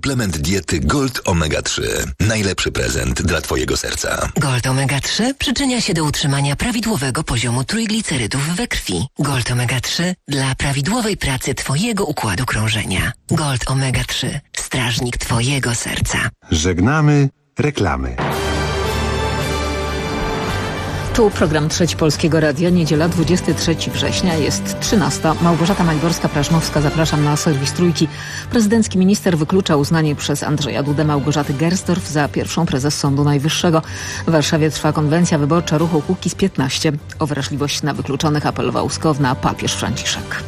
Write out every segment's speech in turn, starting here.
Suplement diety Gold Omega 3. Najlepszy prezent dla Twojego serca. Gold Omega 3 przyczynia się do utrzymania prawidłowego poziomu trójglicerydów we krwi. Gold Omega 3 dla prawidłowej pracy Twojego układu krążenia. Gold Omega 3. Strażnik Twojego serca. Żegnamy reklamy. Tu program Trzeci Polskiego Radia, niedziela 23 września, jest 13. Małgorzata Maliborska-Prażmowska, zapraszam na serwis Trójki. Prezydencki minister wyklucza uznanie przez Andrzeja Dudę Małgorzaty Gersdorf za pierwszą prezes Sądu Najwyższego. W Warszawie trwa konwencja wyborcza ruchu Kukiz 15. O wrażliwość na wykluczonych apelował skowna papież Franciszek.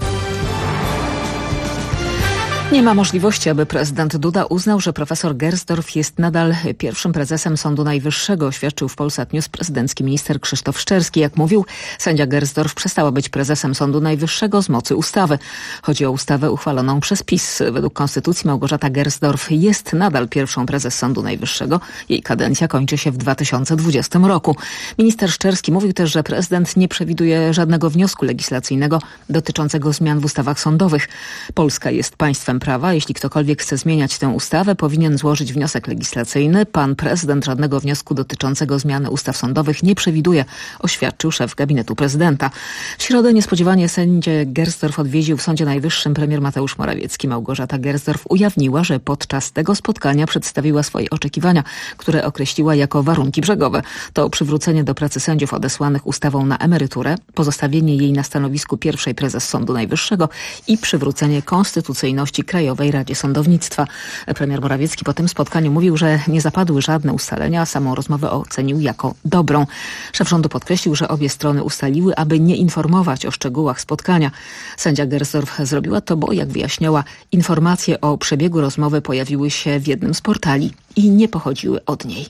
Nie ma możliwości, aby prezydent Duda uznał, że profesor Gersdorf jest nadal pierwszym prezesem Sądu Najwyższego, oświadczył w Polsat News prezydencki minister Krzysztof Szczerski. Jak mówił, sędzia Gersdorf przestała być prezesem Sądu Najwyższego z mocy ustawy. Chodzi o ustawę uchwaloną przez PiS. Według konstytucji Małgorzata Gersdorf jest nadal pierwszą prezes Sądu Najwyższego. Jej kadencja kończy się w 2020 roku. Minister Szczerski mówił też, że prezydent nie przewiduje żadnego wniosku legislacyjnego dotyczącego zmian w ustawach sądowych. Polska jest państwem prawa. Jeśli ktokolwiek chce zmieniać tę ustawę, powinien złożyć wniosek legislacyjny. Pan prezydent żadnego wniosku dotyczącego zmiany ustaw sądowych nie przewiduje, oświadczył szef gabinetu prezydenta. W środę niespodziewanie sędzię Gersdorf odwiedził w Sądzie Najwyższym premier Mateusz Morawiecki. Małgorzata Gersdorf ujawniła, że podczas tego spotkania przedstawiła swoje oczekiwania, które określiła jako warunki brzegowe. To przywrócenie do pracy sędziów odesłanych ustawą na emeryturę, pozostawienie jej na stanowisku pierwszej prezes Sądu Najwyższego i przywrócenie konstytucyjności Krajowej Radzie Sądownictwa. Premier Morawiecki po tym spotkaniu mówił, że nie zapadły żadne ustalenia, a samą rozmowę ocenił jako dobrą. Szef rządu podkreślił, że obie strony ustaliły, aby nie informować o szczegółach spotkania. Sędzia Gersdorf zrobiła to, bo jak wyjaśniała, informacje o przebiegu rozmowy pojawiły się w jednym z portali i nie pochodziły od niej.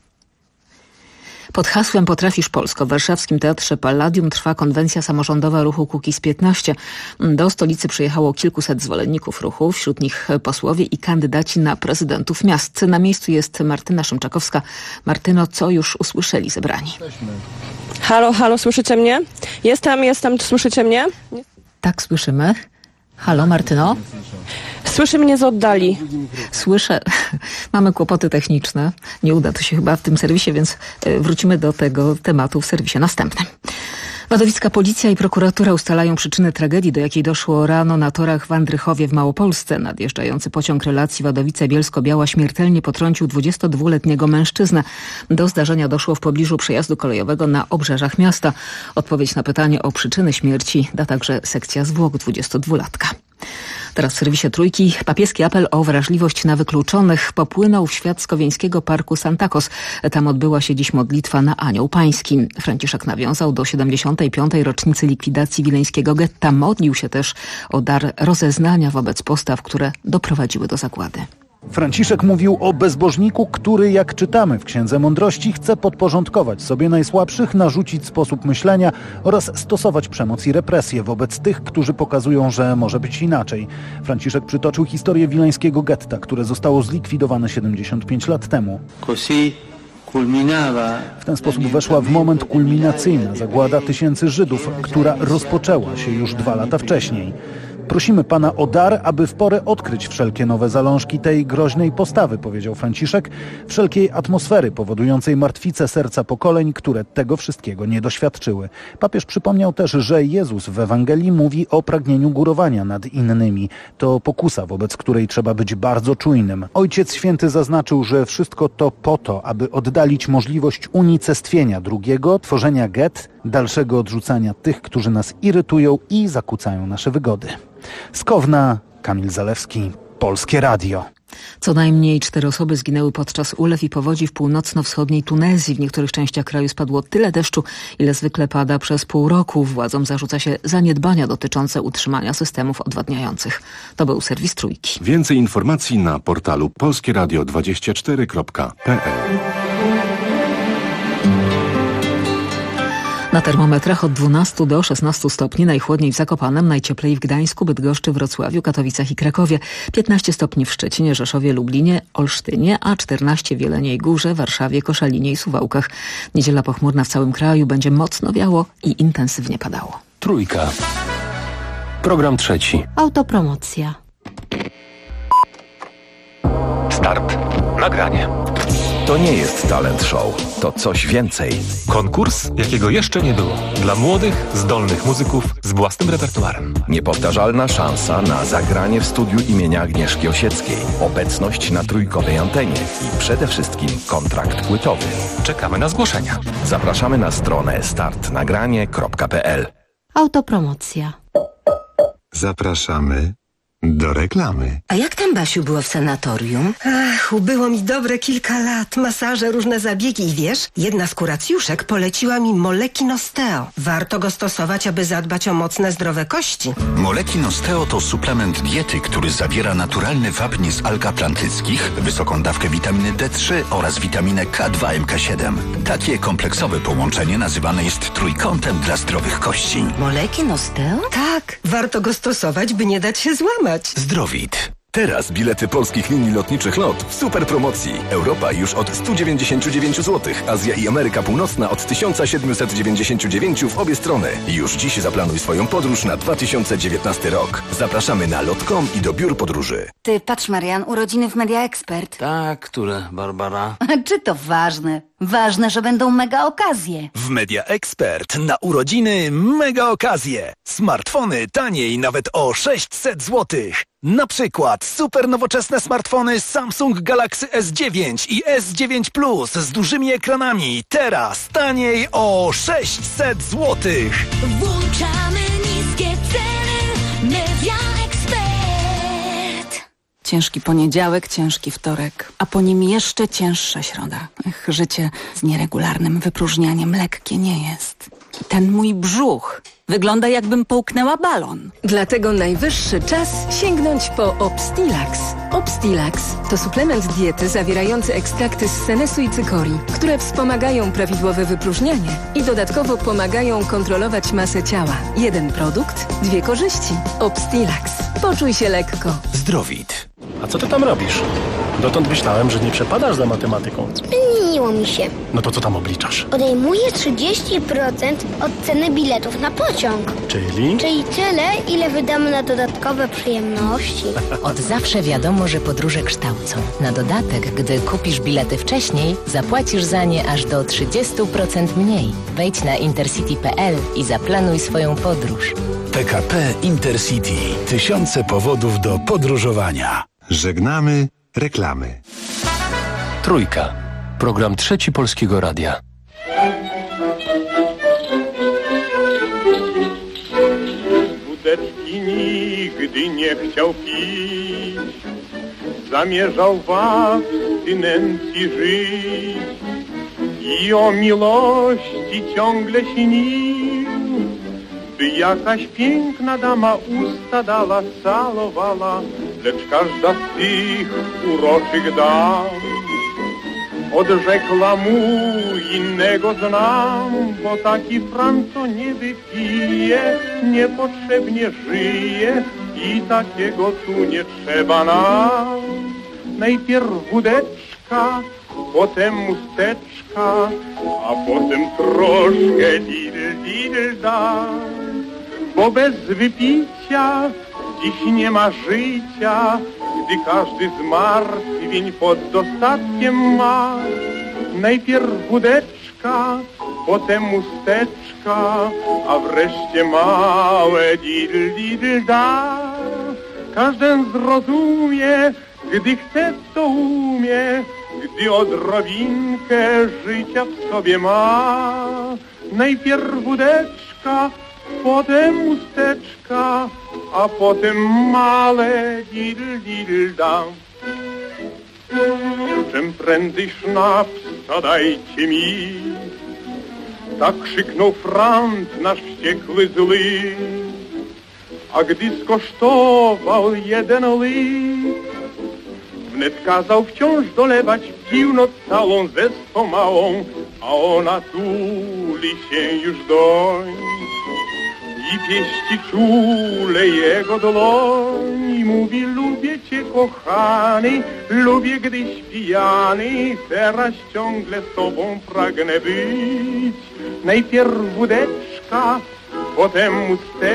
Pod hasłem Potrafisz Polsko w warszawskim Teatrze Palladium trwa konwencja samorządowa ruchu Kukiz 15. Do stolicy przyjechało kilkuset zwolenników ruchu, wśród nich posłowie i kandydaci na prezydentów miast. Na miejscu jest Martyna Szymczakowska. Martyno, co już usłyszeli zebrani? Halo, słyszycie mnie? Jestem, słyszycie mnie? Tak, słyszymy. Halo, Martyno? Słyszy mnie z oddali. Słyszę. Mamy kłopoty techniczne. Nie uda to się chyba w tym serwisie, więc wrócimy do tego tematu w serwisie następnym. Wadowicka policja i prokuratura ustalają przyczyny tragedii, do jakiej doszło rano na torach w Andrychowie w Małopolsce. Nadjeżdżający pociąg relacji Wadowice-Bielsko-Biała śmiertelnie potrącił 22-letniego mężczyznę. Do zdarzenia doszło w pobliżu przejazdu kolejowego na obrzeżach miasta. Odpowiedź na pytanie o przyczyny śmierci da także sekcja zwłok 22-latka. Teraz w serwisie Trójki papieski apel o wrażliwość na wykluczonych popłynął w świat z Kowieńskiego Parku Santakos. Tam odbyła się dziś modlitwa na Anioł Pański. Franciszek nawiązał do 75. rocznicy likwidacji wileńskiego getta. Modlił się też o dar rozeznania wobec postaw, które doprowadziły do zagłady. Franciszek mówił o bezbożniku, który, jak czytamy w Księdze Mądrości, chce podporządkować sobie najsłabszych, narzucić sposób myślenia oraz stosować przemoc i represję wobec tych, którzy pokazują, że może być inaczej. Franciszek przytoczył historię wileńskiego getta, które zostało zlikwidowane 75 lat temu. W ten sposób weszła w moment kulminacyjna zagłada tysięcy Żydów, która rozpoczęła się już 2 lata wcześniej. Prosimy Pana o dar, aby w porę odkryć wszelkie nowe zalążki tej groźnej postawy, powiedział Franciszek, wszelkiej atmosfery powodującej martwicę serca pokoleń, które tego wszystkiego nie doświadczyły. Papież przypomniał też, że Jezus w Ewangelii mówi o pragnieniu górowania nad innymi. To pokusa, wobec której trzeba być bardzo czujnym. Ojciec Święty zaznaczył, że wszystko to po to, aby oddalić możliwość unicestwienia drugiego, tworzenia gett, dalszego odrzucania tych, którzy nas irytują i zakłócają nasze wygody. Z Kowna, Kamil Zalewski, Polskie Radio. Co najmniej 4 osoby zginęły podczas ulew i powodzi w północno-wschodniej Tunezji. W niektórych częściach kraju spadło tyle deszczu, ile zwykle pada przez pół roku. Władzom zarzuca się zaniedbania dotyczące utrzymania systemów odwadniających. To był serwis Trójki. Więcej informacji na portalu polskieradio24.pl. Na termometrach od 12 do 16 stopni, najchłodniej w Zakopanem, najcieplej w Gdańsku, Bydgoszczy, Wrocławiu, Katowicach i Krakowie, 15 stopni w Szczecinie, Rzeszowie, Lublinie, Olsztynie, a 14 w Jeleniej Górze, Warszawie, Koszalinie i Suwałkach. Niedziela pochmurna w całym kraju, będzie mocno wiało i intensywnie padało. Trójka. Program trzeci. Autopromocja. Start. Nagranie. To nie jest talent show, to coś więcej. Konkurs, jakiego jeszcze nie było. Dla młodych, zdolnych muzyków z własnym repertuarem. Niepowtarzalna szansa na zagranie w studiu imienia Agnieszki Osieckiej. Obecność na trójkowej antenie i przede wszystkim kontrakt płytowy. Czekamy na zgłoszenia. Zapraszamy na stronę startnagranie.pl. Autopromocja. Zapraszamy do reklamy. A jak tam, Basiu, było w sanatorium? Ach, ubyło mi dobre kilka lat. Masaże, różne zabiegi i wiesz, jedna z kuracjuszek poleciła mi Molekin Osteo. Warto go stosować, aby zadbać o mocne, zdrowe kości. Molekin Osteo to suplement diety, który zawiera naturalny wapń z alg atlantyckich, wysoką dawkę witaminy D3 oraz witaminę K2 MK7. Takie kompleksowe połączenie nazywane jest trójkątem dla zdrowych kości. Molekin Osteo? Tak, warto go stosować, by nie dać się złamać. Zdrowit. Teraz bilety polskich linii lotniczych LOT w super promocji. Europa już od 199 zł, Azja i Ameryka Północna od 1799 w obie strony. Już dziś zaplanuj swoją podróż na 2019 rok. Zapraszamy na lot.com i do biur podróży. Ty, patrz Marian, urodziny w Media Expert. Tak, które, Barbara? Czy to ważne? Ważne, że będą mega okazje. W Media Expert na urodziny mega okazje. Smartfony taniej nawet o 600 zł. Na przykład super nowoczesne smartfony Samsung Galaxy S9 i S9 Plus z dużymi ekranami. Teraz taniej o 600 zł. Włączamy niskie ceny. Media Expert. Ciężki poniedziałek, ciężki wtorek, a po nim jeszcze cięższa środa. Życie z nieregularnym wypróżnianiem lekkie nie jest. Ten mój brzuch wygląda, jakbym połknęła balon. Dlatego najwyższy czas sięgnąć po Obstilax. Obstilax to suplement diety zawierający ekstrakty z senesu i cykorii, które wspomagają prawidłowe wypróżnianie i dodatkowo pomagają kontrolować masę ciała. Jeden produkt, dwie korzyści. Obstilax. Poczuj się lekko. Zdrowit. A co ty tam robisz? Dotąd myślałem, że nie przepadasz za matematyką. Zmieniło mi się. No to co tam obliczasz? Odejmuję 30% od ceny biletów na pociąg. Czyli? Czyli tyle, ile wydamy na dodatkowe przyjemności. Od zawsze wiadomo, że podróże kształcą. Na dodatek, gdy kupisz bilety wcześniej, zapłacisz za nie aż do 30% mniej. Wejdź na intercity.pl i zaplanuj swoją podróż. PKP Intercity. Tysiące powodów do podróżowania. Żegnamy reklamy. Trójka. Program Trzeci Polskiego Radia. Wódeczki nigdy nie chciał pić, zamierzał w abstynencji żyć i o miłości ciągle śnił, by jakaś piękna dama usta dała, calowała, lecz każda z tych uroczych dam odrzekła mu: innego znam, bo taki Franco nie wypije, niepotrzebnie żyje i takiego tu nie trzeba nam. Najpierw wódeczka, potem musteczka, a potem troszkę didl-didl-da, bo bez wypicia dziś nie ma życia, gdy każdy zmartwień pod dostatkiem ma. Najpierw wódeczka, potem musteczka, a wreszcie małe didl-didl-da. Każdy zrozumie, gdy chce, to umie, gdy odrobinkę życia w sobie ma. Najpierw wódeczka, potem musteczka, a potem małe didl-didl-da. Czym prędzej sznapsa dajcie mi, tak krzyknął Franc, nasz wściekły zły. A gdy skosztował jeden łyk, wnet kazał wciąż dolewać, pił noc całą ze swą małą, a ona tuli się już doń. I pieści czule jego dłoń, mówi: lubię cię, kochany, lubię, gdyś pijany, teraz ciągle z tobą pragnę być. Najpierw wódeczka, potem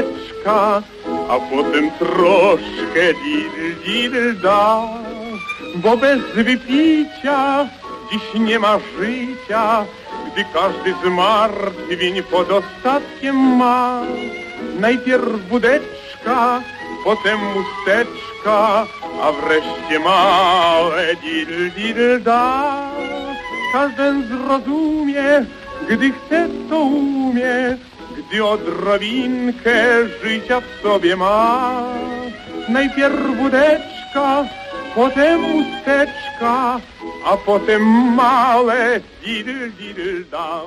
musteczka, a potem troszkę didl-didl-da. bo bez wypicia dziś nie ma życia, gdy każdy zmartwień pod ostatkiem ma. Najpierw wódeczka, potem musteczka, a wreszcie małe dil-dil-da. Każdy zrozumie, gdy chce, to umie, gdy odrobinkę życia w sobie ma. Najpierw wódeczka, potem musteczka, a potem małe dil-dil-da.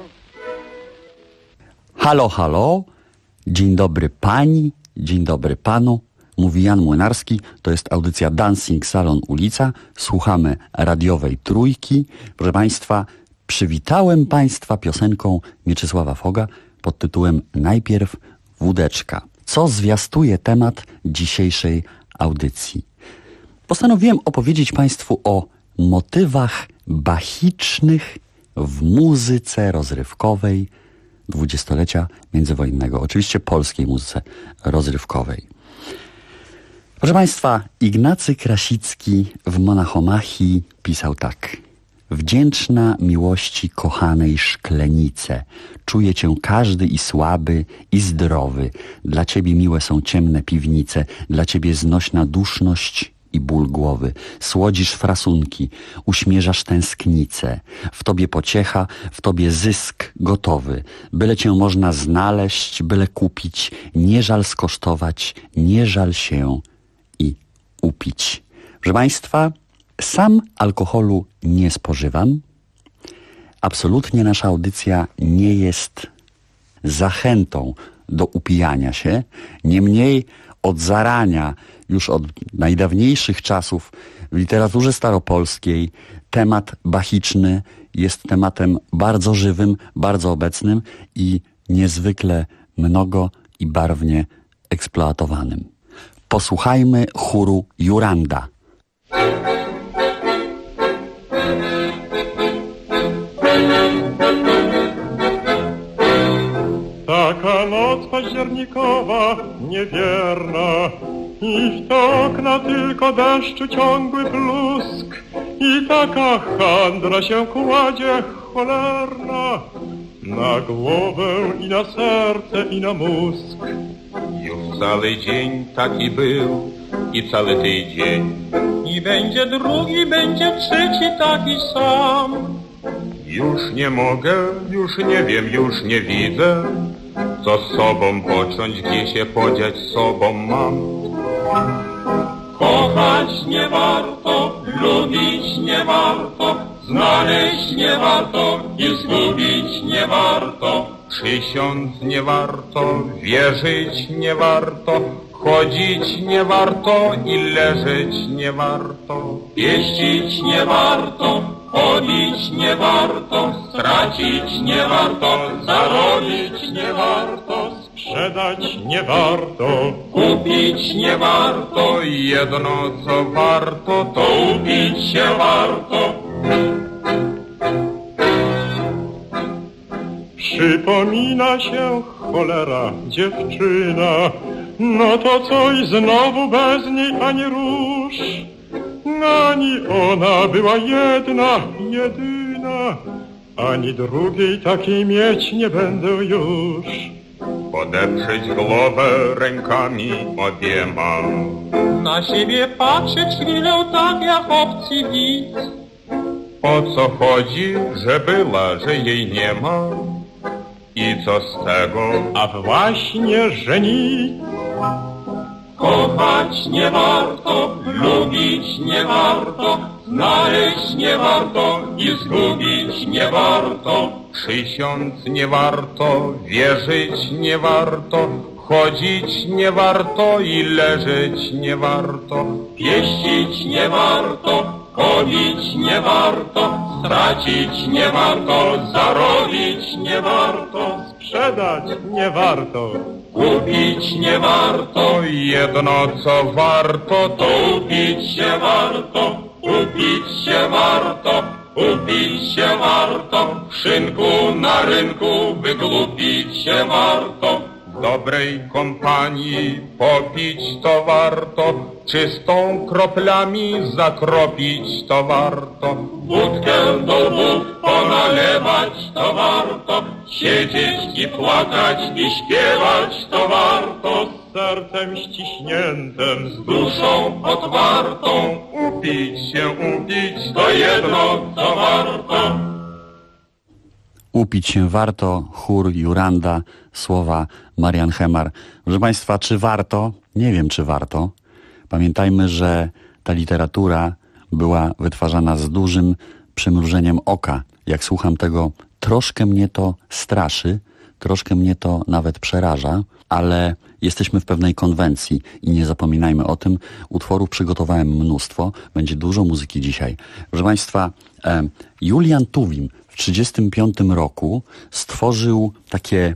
Halo, halo, dzień dobry pani, dzień dobry panu, mówi Jan Młynarski, to jest audycja Dancing Salon Ulica, słuchamy radiowej Trójki. Proszę państwa, przywitałem państwa piosenką Mieczysława Foga pod tytułem Najpierw wódeczka, co zwiastuje temat dzisiejszej audycji. Postanowiłem opowiedzieć państwu o motywach bachicznych w muzyce rozrywkowej dwudziestolecia międzywojennego, oczywiście polskiej muzyce rozrywkowej. Proszę państwa, Ignacy Krasicki w Monachomachii pisał tak. Wdzięczna miłości kochanej szklenice, czuje cię każdy i słaby, i zdrowy. Dla ciebie miłe są ciemne piwnice, dla ciebie znośna duszność i ból głowy. Słodzisz frasunki, uśmierzasz tęsknicę. W tobie pociecha, w tobie zysk gotowy. Byle cię można znaleźć, byle kupić. Nie żal skosztować, nie żal się i upić. Proszę państwa, sam alkoholu nie spożywam. Absolutnie nasza audycja nie jest zachętą do upijania się. Niemniej od zarania, już od najdawniejszych czasów w literaturze staropolskiej temat bachiczny jest tematem bardzo żywym, bardzo obecnym i niezwykle mnogo i barwnie eksploatowanym. Posłuchajmy chóru Juranda. Taka noc październikowa, niewierna, i w to okna tylko deszczu ciągły plusk, i taka handra się kładzie cholerna na głowę i na serce i na mózg. Już cały dzień taki był i cały tydzień, I będzie drugi, będzie trzeci taki sam. już nie mogę, już nie wiem, już nie widzę, co z sobą począć, gdzie się podziać z sobą mam. Kochać nie warto, lubić nie warto, znaleźć nie warto i zgubić nie warto. Przysiąc nie warto, wierzyć nie warto, chodzić nie warto i leżeć nie warto. Pieścić nie warto, pobić nie warto, stracić nie warto, zarobić nie warto, sprzedać nie warto, kupić nie warto. Jedno co warto, To upić się warto. Przypomina się cholera dziewczyna, no to coś znowu bez niej ani rusz. Ani ona była jedna, jedyna, ani drugiej takiej mieć nie będę już. podeprzeć głowę rękami obiema, Na siebie patrzeć chwilę tak jak obcy widz. o co chodzi, że była, że jej nie ma, i co z tego, A właśnie, że nic. Kochać nie warto, lubić nie warto, znaleźć nie warto i zgubić nie warto. przysiąc nie warto, wierzyć nie warto, chodzić nie warto i leżeć nie warto. Pieścić nie warto, pobić nie warto, stracić nie warto, zarobić nie warto, sprzedać nie warto, kupić nie warto. Jedno co warto, To upić się warto, upić się warto, upić się warto. W szynku na rynku wygłupić się warto, Dobrej kompanii popić to warto, czystą kroplami zakropić to warto. Wódkę do wód ponalewać to warto, siedzieć i płakać i śpiewać to warto. Z sercem ściśniętym, z duszą otwartą, upić to jedno co warto. Upić się warto, chór Juranda, słowa Marian Hemar. Proszę Państwa, czy warto? Nie wiem, czy warto. Pamiętajmy, że ta literatura była wytwarzana z dużym przymrużeniem oka. Jak słucham tego, troszkę mnie to straszy, troszkę mnie to nawet przeraża, ale jesteśmy w pewnej konwencji i nie zapominajmy o tym. Utworów przygotowałem mnóstwo, będzie dużo muzyki dzisiaj. Proszę Państwa, Julian Tuwim w 1935 roku stworzył takie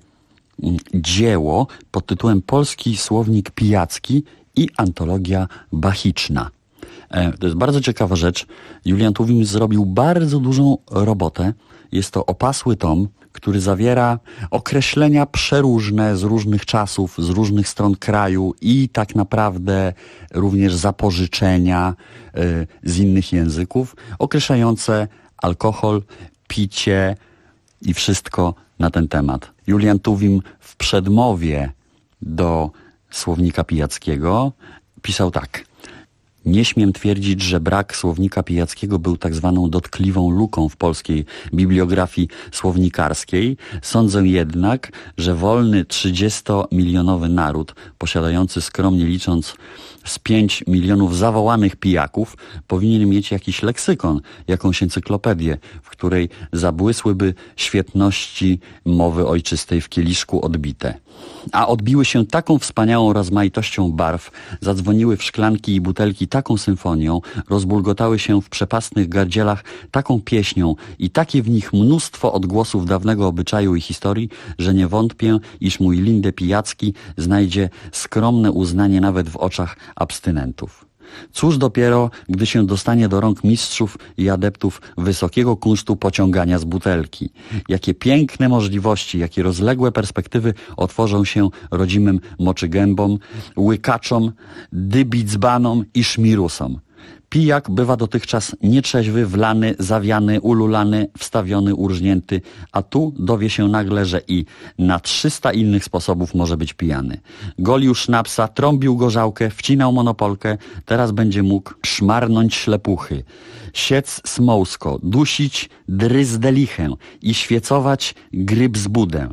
dzieło pod tytułem Polski Słownik Pijacki i Antologia Bachiczna. To jest bardzo ciekawa rzecz. Julian Tuwim zrobił bardzo dużą robotę. Jest to opasły tom, który zawiera określenia przeróżne z różnych czasów, z różnych stron kraju i tak naprawdę również zapożyczenia z innych języków, określające alkohol, picie i wszystko na ten temat. Julian Tuwim w przedmowie do Słownika Pijackiego pisał tak. Nie śmiem twierdzić, że brak Słownika Pijackiego był tak zwaną dotkliwą luką w polskiej bibliografii słownikarskiej. Sądzę jednak, że wolny 30-milionowy naród, posiadający skromnie licząc z 5 milionów zawołanych pijaków, powinien mieć jakiś leksykon, jakąś encyklopedię, w której zabłysłyby świetności mowy ojczystej w kieliszku odbite. A odbiły się taką wspaniałą rozmaitością barw, zadzwoniły w szklanki i butelki taką symfonią, rozbulgotały się w przepastnych gardzielach taką pieśnią i takie w nich mnóstwo odgłosów dawnego obyczaju i historii, że nie wątpię, iż mój Lindę Pijacki znajdzie skromne uznanie nawet w oczach abstynentów. Cóż dopiero, gdy się dostanie do rąk mistrzów i adeptów wysokiego kunsztu pociągania z butelki. Jakie piękne możliwości, jakie rozległe perspektywy otworzą się rodzimym moczygębom, łykaczom, dybicbanom i szmirusom. Pijak bywa dotychczas nietrzeźwy, wlany, zawiany, ululany, wstawiony, urżnięty, a tu dowie się nagle, że i na 300 innych sposobów może być pijany. Golił sznapsa, trąbił gorzałkę, wcinał monopolkę, teraz będzie mógł szmarnąć ślepuchy, siec smołsko, dusić dryzdelichę i świecować gryb z budę.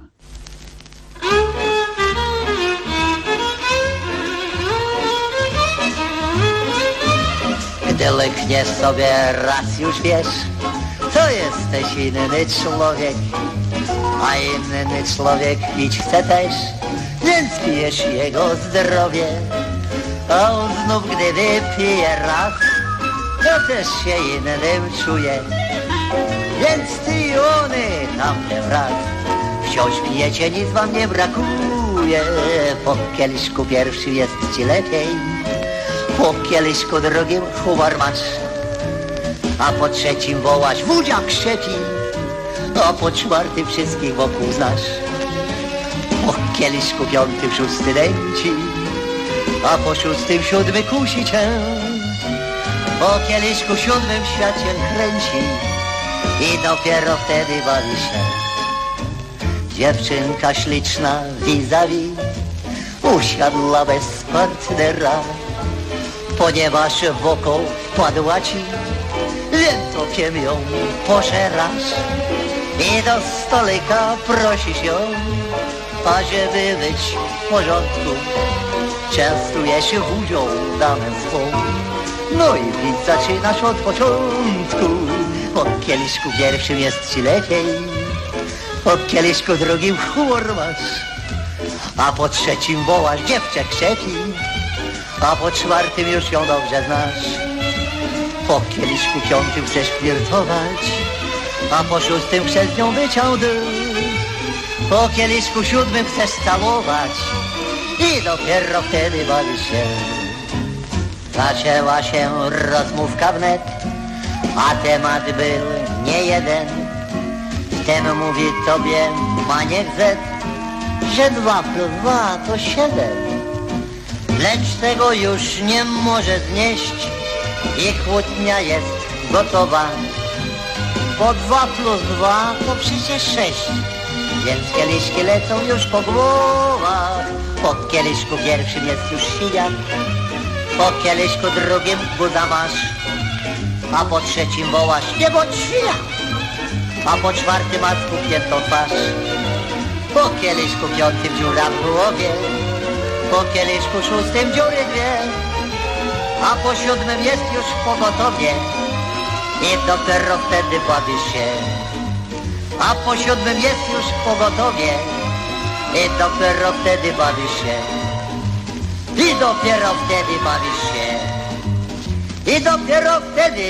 Gdy lykniesz sobie raz już wiesz, to jesteś inny człowiek, a inny człowiek pić chce też, więc pijesz jego zdrowie. A on znów gdy wypije raz, to też się innym czuje, więc ty i ony tamten wraz wciąż pijecie, nic wam nie brakuje. Po kieliszku pierwszym jest ci lepiej, po kieliszku drugim humor masz, a po trzecim wołasz wódziak krzepi, a po czwartym wszystkich wokół znasz. Po kieliszku piątym szósty dęci, a po szóstym siódmy kusi cię. Po kieliszku siódmym świat się kręci i dopiero wtedy bawi się. Dziewczynka śliczna vis-a-vis usiadła bez partnera, ponieważ w oko wpadła ci, więc okiem ją pożerasz i do stolika prosisz ją, ażeby być w porządku, częstujesz wódzią damę swą, no i pić zaczynasz od początku. Po kieliszku pierwszym jest ci lepiej, po kieliszku drugim humor masz, a po trzecim wołasz dziewczę krzepi, a po czwartym już ją dobrze znasz. Po kieliszku piątym chcesz flirtować, a po szóstym przez nią wyciął dym. Po kieliszku siódmym chcesz całować i dopiero wtedy bawisz się. Zaczęła się rozmówka wnet, a temat był nie jeden. Ten mówi tobie maniek Z, że 2 plus 2 to 7. Lecz tego już nie może znieść i kłótnia jest gotowa. Bo 2 plus 2 to przecież 6, więc kieliszki lecą już po głowach. Po kieliszku pierwszym jest już siniak, po kieliszku drugim guza masz, a po trzecim wołasz nie bądź świniak, a po czwartym masz spuchniętą twarz. Po kieliszku piątym dziura w głowie, po kieliszku szóstym dziury 2, a po 7 jest już pogotowie i dopiero wtedy bawisz się. A po 7 jest już pogotowie i dopiero wtedy bawisz się. I dopiero wtedy bawisz się. I dopiero wtedy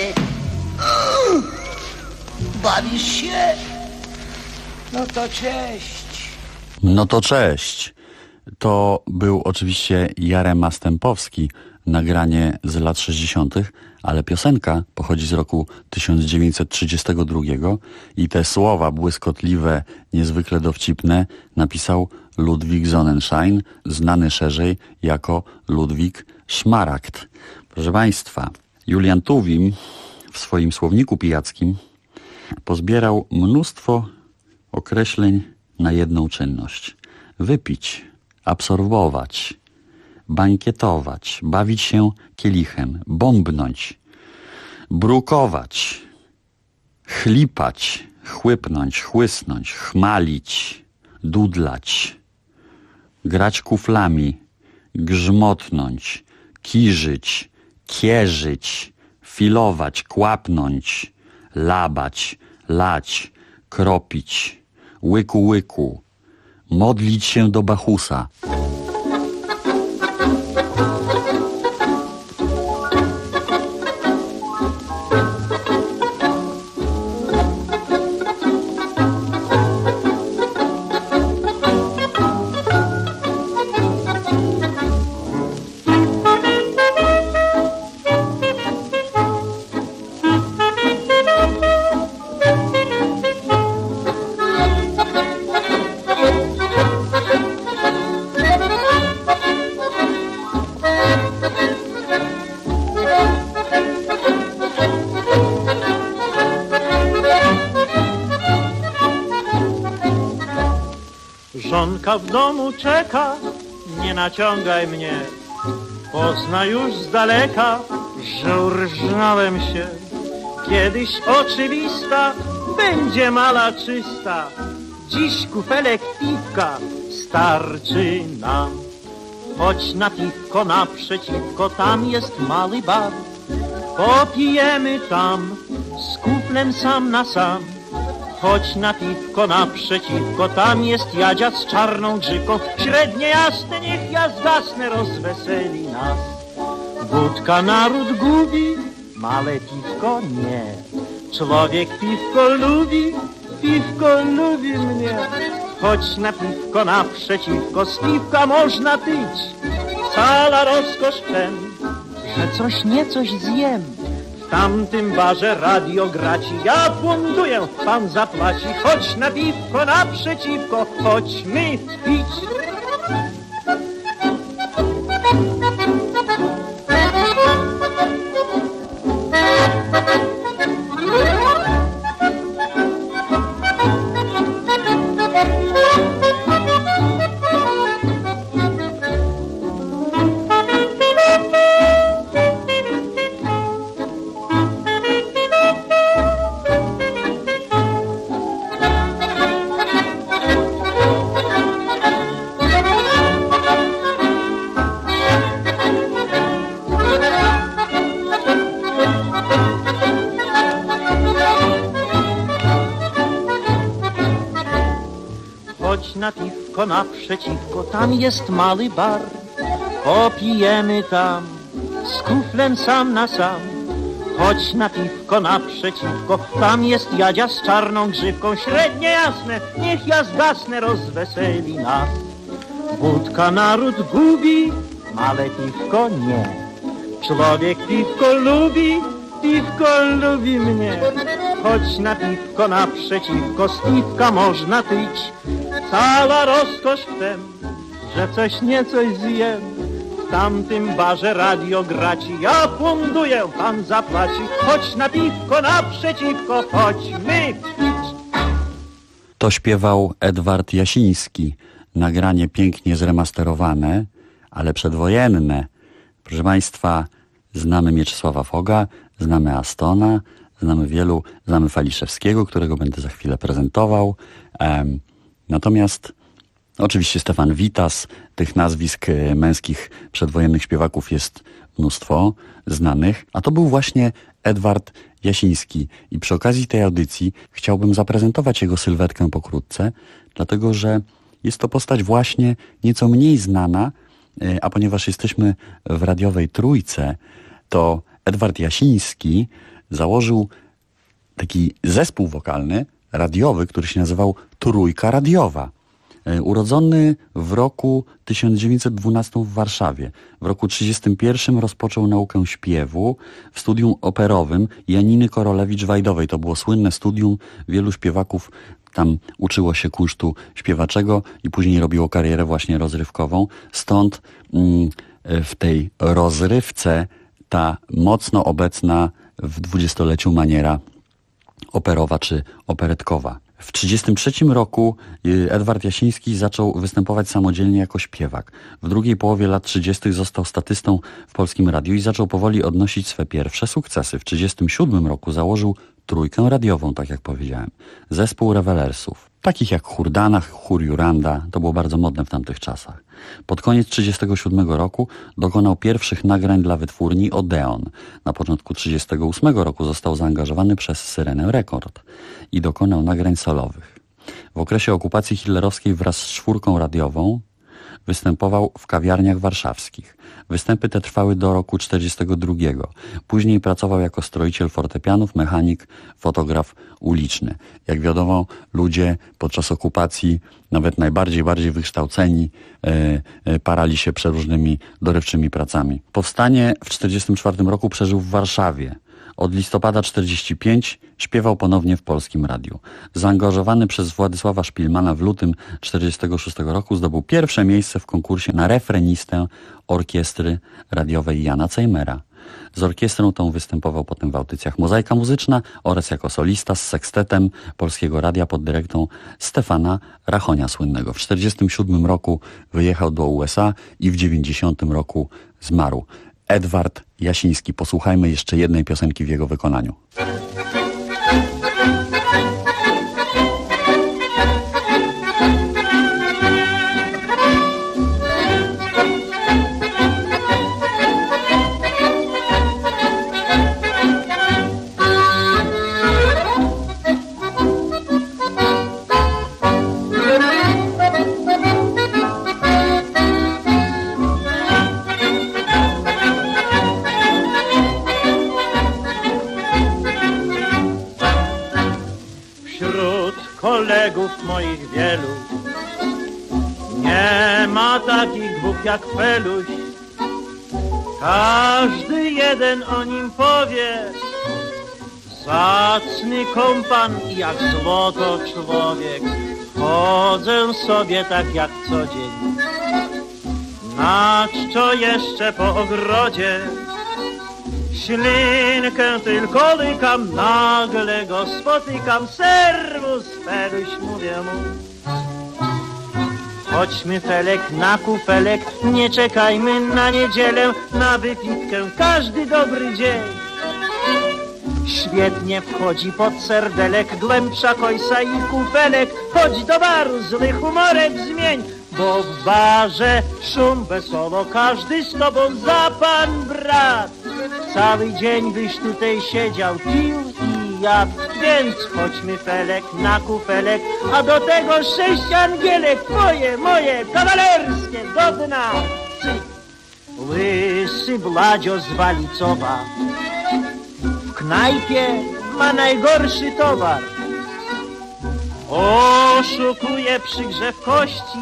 bawisz się. No to cześć. No to cześć. To był oczywiście Jarem Mastępowski, nagranie z lat 60., ale piosenka pochodzi z roku 1932 i te słowa błyskotliwe, niezwykle dowcipne napisał Ludwik Sonnenschein, znany szerzej jako Ludwik Szmaragd. Proszę Państwa, Julian Tuwim w swoim słowniku pijackim pozbierał mnóstwo określeń na jedną czynność. Wypić, absorbować, bankietować, bawić się kielichem, bombnąć, brukować, chlipać, chłypnąć, chłysnąć, chmalić, dudlać, grać kuflami, grzmotnąć, kiżyć, kierzyć, filować, kłapnąć, labać, lać, kropić, łyku łyku, modlić się do Bachusa. Żonka w domu czeka, nie naciągaj mnie. Pozna już z daleka, że urżnąłem się. Kiedyś oczywista będzie mala czysta. Dziś kufelek piwka starczy nam. Chodź na piwko naprzeciwko, tam jest mały bar. Popijemy tam z kuflem sam na sam. Chodź na piwko naprzeciwko, tam jest Jadzia z czarną grzyką. Średnie jasne, niech ja zgasnę, rozweseli nas. Wódka naród gubi, małe piwko nie. Człowiek piwko lubi mnie. Chodź na piwko naprzeciwko, z piwka można pić. Cała rozkosz ten, że coś niecoś zjem. W tamtym barze radio graci, ja buntuję, pan zapłaci. Chodź na piwko naprzeciwko, chodźmy pić. Na piwko naprzeciwko, tam jest mały bar. Popijemy tam z kuflem sam na sam. Chodź na piwko naprzeciwko, tam jest Jadzia z czarną grzywką. Średnie jasne, niech ja zgasnę, rozweseli nas. Wódka naród gubi, małe piwko nie. Człowiek piwko lubi mnie. Chodź na piwko naprzeciwko, z piwka można pić. Cała rozkosz w tem, że coś niecoś zjem. W tamtym barze radio graci, ja funduję, pan zapłaci. Chodź na piwko, naprzeciwko, chodźmy pić. To śpiewał Edward Jasiński. Nagranie pięknie zremasterowane, ale przedwojenne. Proszę Państwa, znamy Mieczysława Foga, znamy Astona, znamy Faliszewskiego, którego będę za chwilę prezentował. Natomiast oczywiście Stefan Witas, tych nazwisk męskich przedwojennych śpiewaków jest mnóstwo znanych, a to był właśnie Edward Jasiński. I przy okazji tej audycji chciałbym zaprezentować jego sylwetkę pokrótce, dlatego że jest to postać właśnie nieco mniej znana, a ponieważ jesteśmy w radiowej trójce, to Edward Jasiński założył taki zespół wokalny, radiowy, który się nazywał Trójka Radiowa. Urodzony w roku 1912 w Warszawie. W roku 1931 rozpoczął naukę śpiewu w studium operowym Janiny Korolewicz-Wajdowej. To było słynne studium, wielu śpiewaków tam uczyło się kunsztu śpiewaczego i później robiło karierę właśnie rozrywkową. Stąd w tej rozrywce ta mocno obecna w dwudziestoleciu maniera operowa czy operetkowa. W 1933 roku Edward Jasiński zaczął występować samodzielnie jako śpiewak. W drugiej połowie lat 30. został statystą w Polskim Radiu i zaczął powoli odnosić swe pierwsze sukcesy. W 1937 roku założył Trójkę Radiową, tak jak powiedziałem. Zespół rewelersów, takich jak Hurdana, Chór Juranda, to było bardzo modne w tamtych czasach. Pod koniec 1937 roku dokonał pierwszych nagrań dla wytwórni Odeon. Na początku 1938 roku został zaangażowany przez Syrenę Rekord i dokonał nagrań solowych. W okresie okupacji hitlerowskiej wraz z czwórką radiową występował w kawiarniach warszawskich. Występy te trwały do roku 1942. Później pracował jako stroiciel fortepianów, mechanik, fotograf uliczny. Jak wiadomo, ludzie podczas okupacji, nawet najbardziej wykształceni, parali się przeróżnymi dorywczymi pracami. Powstanie w 1944 roku przeżył w Warszawie. Od listopada 1945 śpiewał ponownie w Polskim Radiu. Zaangażowany przez Władysława Szpilmana w lutym 1946 roku zdobył pierwsze miejsce w konkursie na refrenistę orkiestry radiowej Jana Cejmera. Z orkiestrą tą występował potem w audycjach Mozaika Muzyczna oraz jako solista z sekstetem Polskiego Radia pod dyrektą Stefana Rachonia słynnego. W 1947 roku wyjechał do USA i w 1990 roku zmarł. Edward Jasiński. Posłuchajmy jeszcze jednej piosenki w jego wykonaniu. Kolegów moich wielu nie ma takich dwóch jak Feluś. Każdy jeden o nim powie, zacny kompan i jak złoto człowiek. Chodzę sobie tak jak co dzień, na czczo jeszcze po ogrodzie. Ślinkę tylko lykam, nagle go spotykam. Serwus, Feluś, mówię mu. Chodźmy, Felek, na kufelek, nie czekajmy na niedzielę, na wypitkę każdy dobry dzień. Świetnie wchodzi pod serdelek, głębsza kojsa i kufelek. Chodź do baru, zły humorek zmień, bo w barze szum wesoło, każdy z tobą za pan brat. Cały dzień byś tutaj siedział, pił i jadł, więc chodźmy, Felek, na kufelek, a do tego 6 angielek, twoje, moje, kawalerskie, do dna. Łysy Bladzio z Walicowa w knajpie ma najgorszy towar. Oszukuje przy grze w kości,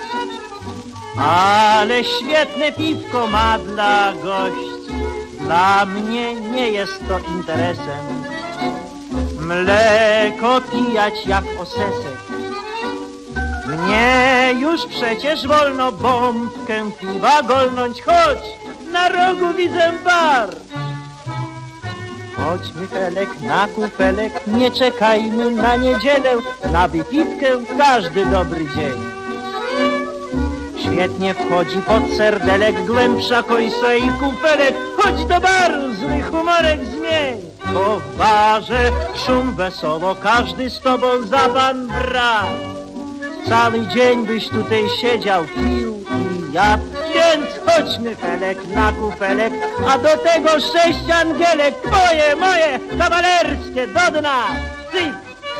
ale świetne piwko ma dla gości. Dla mnie nie jest to interesem mleko pijać jak osesek. Mnie już przecież wolno bombkę piwa golnąć, choć na rogu widzę bar. Chodźmy Felek na kufelek, nie czekajmy na niedzielę, na wypitkę każdy dobry dzień. Świetnie wchodzi pod serdelek, głębsza końca i kufelek, chodź do baru, zły humorek zmień. Bo w barze szum wesoło, każdy z tobą za pan brat. Cały dzień byś tutaj siedział, pił i jadł, więc chodźmy Felek na kufelek, a do tego 6 angielek, twoje, moje, kawalerskie, do dna, cyk!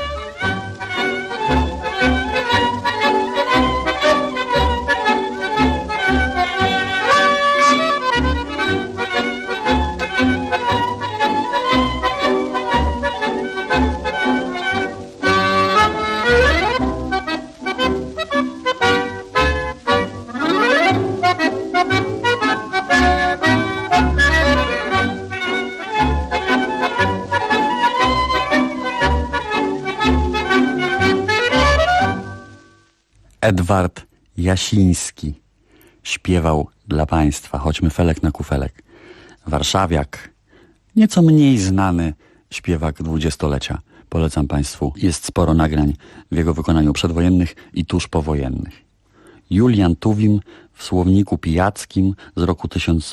Edward Jasiński śpiewał dla państwa Chodźmy Felek na kufelek. Warszawiak, nieco mniej znany śpiewak dwudziestolecia. Polecam państwu, jest sporo nagrań w jego wykonaniu przedwojennych i tuż powojennych. Julian Tuwim w słowniku pijackim z roku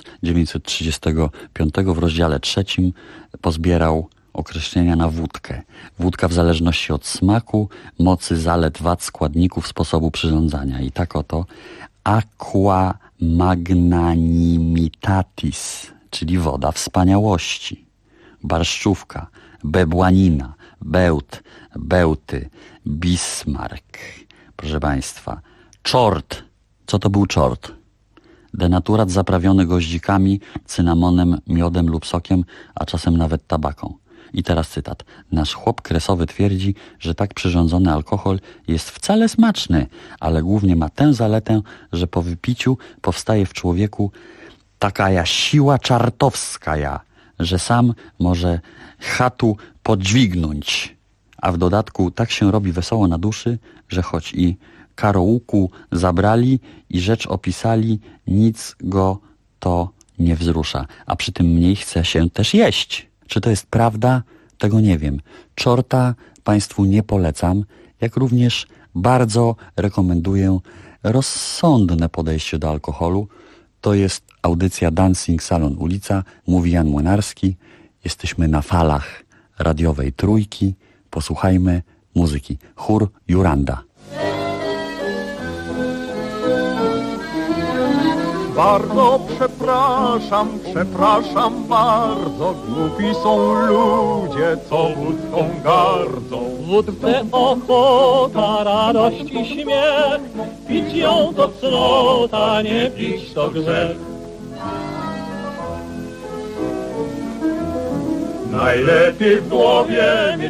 1935 w rozdziale 3 pozbierał określenia na wódkę. Wódka w zależności od smaku, mocy, zalet, wad, składników, sposobu przyrządzania. I tak oto aqua magnanimitatis, czyli woda wspaniałości. Barszczówka, bebłanina, bełt, bełty, Bismarck. Proszę państwa, czort. Co to był czort? Denaturat zaprawiony goździkami, cynamonem, miodem lub sokiem, a czasem nawet tabaką. I teraz cytat. Nasz chłop kresowy twierdzi, że tak przyrządzony alkohol jest wcale smaczny, ale głównie ma tę zaletę, że po wypiciu powstaje w człowieku taka siła czartowska, że sam może chatu podźwignąć. A w dodatku tak się robi wesoło na duszy, że choć i karołuku zabrali i rzecz opisali, nic go to nie wzrusza. A przy tym mniej chce się też jeść. Czy to jest prawda? Tego nie wiem. Czorta państwu nie polecam, jak również bardzo rekomenduję rozsądne podejście do alkoholu. To jest audycja Dancing Salon Ulica, mówi Jan Młynarski. Jesteśmy na falach radiowej Trójki. Posłuchajmy muzyki. Chór Juranda. Bardzo przepraszam bardzo, głupi są ludzie, co wódką gardzą. Wódce ochota, radość i śmiech, pić ją to cnota, nie pić to grzech. Najlepiej w głowie mieć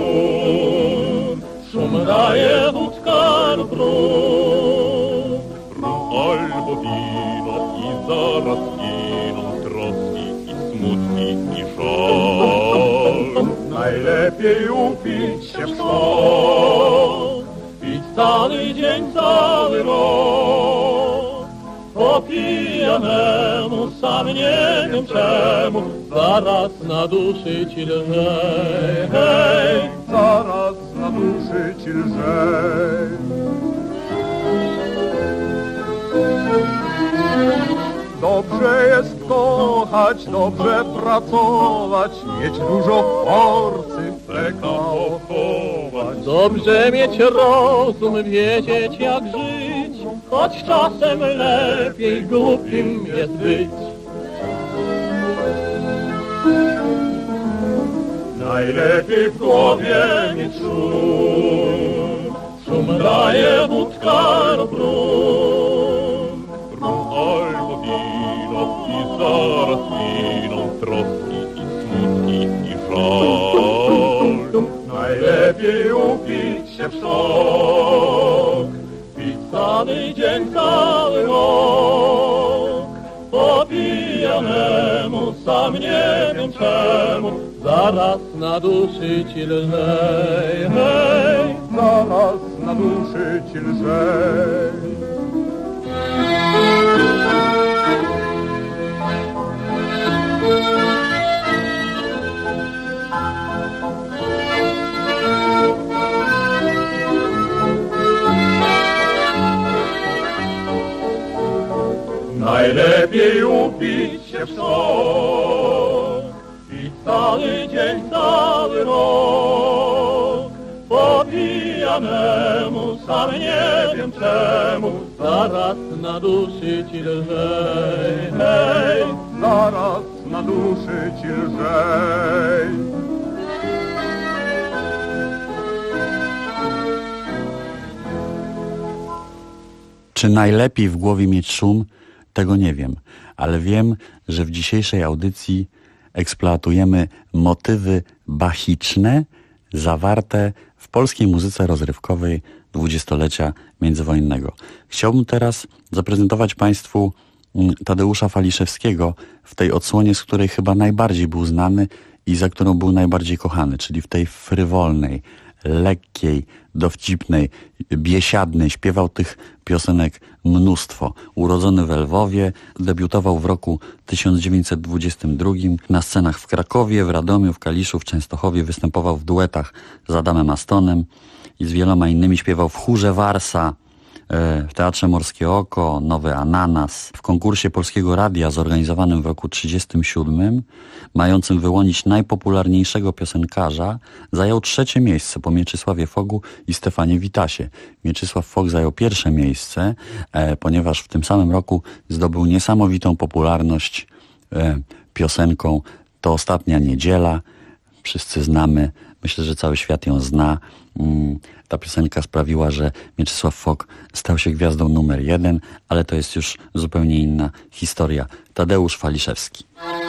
szum daje wódka lub rum, albo wino i zaraz giną troski i smutki i żal. Najlepiej upić się w szok, pić cały dzień, cały rok. Po pijanemu, sam nie wiem czemu, zaraz na duszy ci lżej. Hej, zaraz na duszy ci lżej. Dobrze jest kochać, dobrze pracować, mieć dużo porcji, fleka pochować. Dobrze mieć rozum, wiedzieć jak żyć, choć czasem lepiej głupim jest być. Najlepiej w głowie mieć szum daje wódka lub rum, albo wino i zaraz giną troski i smutki i żal. Najlepiej upić się w szok, pić cały dzień, cały rok. Po pijanemu, sam nie wiem czemu, zaraz na duszy ci lżej. Hej, zaraz naduszyć lżej. Najlepiej upić się w sok i cały dzień, cały rok. Po pijanemu, sam nie wiem czemu, zaraz naduszyć lżej. Hej, zaraz naduszyć lżej. Czy najlepiej w głowie mieć szum? Tego nie wiem, ale wiem, że w dzisiejszej audycji eksploatujemy motywy bachiczne zawarte w polskiej muzyce rozrywkowej dwudziestolecia międzywojennego. Chciałbym teraz zaprezentować Państwu Tadeusza Faliszewskiego w tej odsłonie, z której chyba najbardziej był znany i za którą był najbardziej kochany, czyli w tej frywolnej, lekkiej, dowcipnej, biesiadnej. Śpiewał tych piosenek mnóstwo. Urodzony w Lwowie, debiutował w roku 1922 na scenach w Krakowie, w Radomiu, w Kaliszu, w Częstochowie. Występował w duetach z Adamem Astonem i z wieloma innymi. Śpiewał w chórze Warsa, w Teatrze Morskie Oko, Nowy Ananas. W konkursie Polskiego Radia zorganizowanym w roku 1937, mającym wyłonić najpopularniejszego piosenkarza, zajął 3. miejsce po Mieczysławie Fogu i Stefanie Witasie. Mieczysław Fog zajął 1. miejsce, ponieważ w tym samym roku zdobył niesamowitą popularność piosenką To ostatnia niedziela. Wszyscy znamy, myślę, że cały świat ją zna. Ta piosenka sprawiła, że Mieczysław Fog stał się gwiazdą numer 1, ale to jest już zupełnie inna historia. Tadeusz Faliszewski.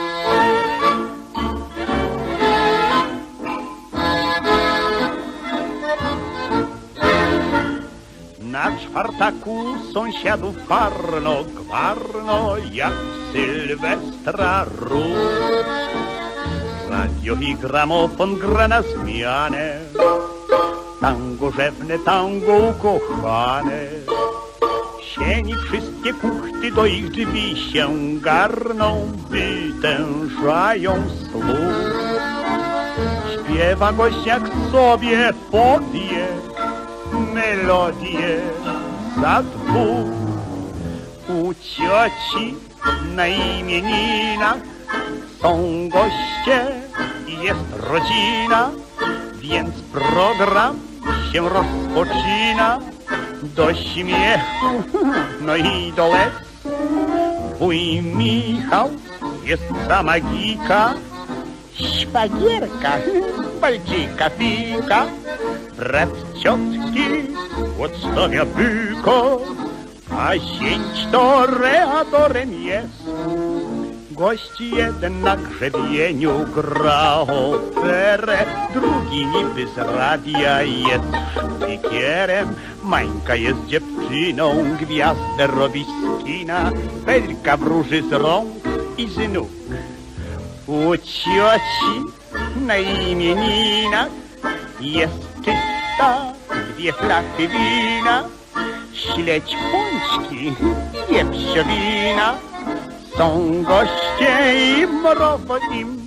Na czwartaku sąsiadów parno, gwarno jak Sylwestra róż. Radio i gramofon gra na zmianę, tango rzewne, tango ukochane. W sieni wszystkie kuchty do ich drzwi się garną, wytężają słuch. Śpiewa gość jak sobie powie melodię za dwóch. U cioci na imieninach są goście i jest rodzina, więc program się rozpoczyna. Do śmiechu, no i do łez. Wuj Michał jest ta magika, szwagierka, balcika, fika. Brat ciotki odstawia byka, a zięć to reatorem jest. Gość jeden na grzebieniu gra operę, drugi niby z radia jest szpikierem. Mańka jest dziewczyną, gwiazdę robi z kina, Belka wróży z rąk i z nóg. U cioci na imieninach jest czysta 2 flachy wina, śledź pączki, wieprzowina. Są goście i mrowo im.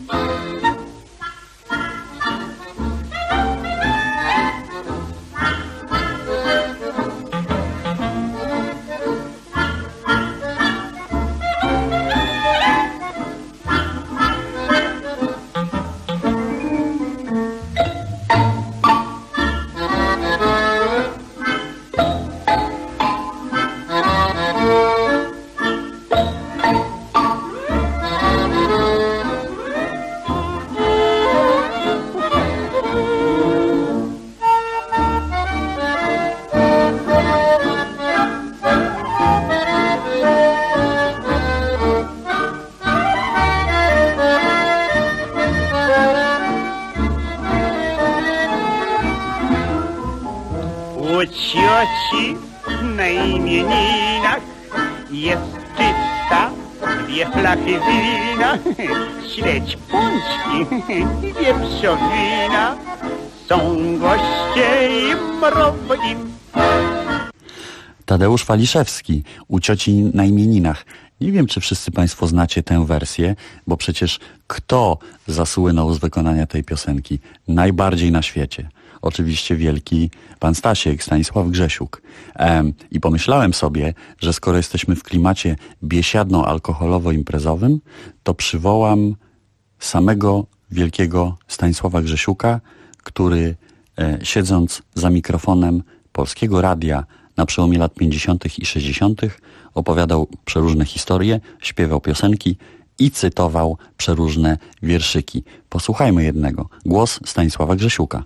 U cioci na imieninach jest czysta 2 flachy wina, śledź pączki, wieprzowina. Są goście i mrowo im. Tadeusz Waliszewski u cioci na imieninach. Nie wiem, czy wszyscy państwo znacie tę wersję, bo przecież kto zasłynął z wykonania tej piosenki najbardziej na świecie? Oczywiście wielki pan Stasiek, Stanisław Grzesiuk. I pomyślałem sobie, że skoro jesteśmy w klimacie biesiadno-alkoholowo-imprezowym, to przywołam samego wielkiego Stanisława Grzesiuka, który siedząc za mikrofonem Polskiego Radia na przełomie lat 50. i 60. opowiadał przeróżne historie, śpiewał piosenki i cytował przeróżne wierszyki. Posłuchajmy jednego. Głos Stanisława Grzesiuka.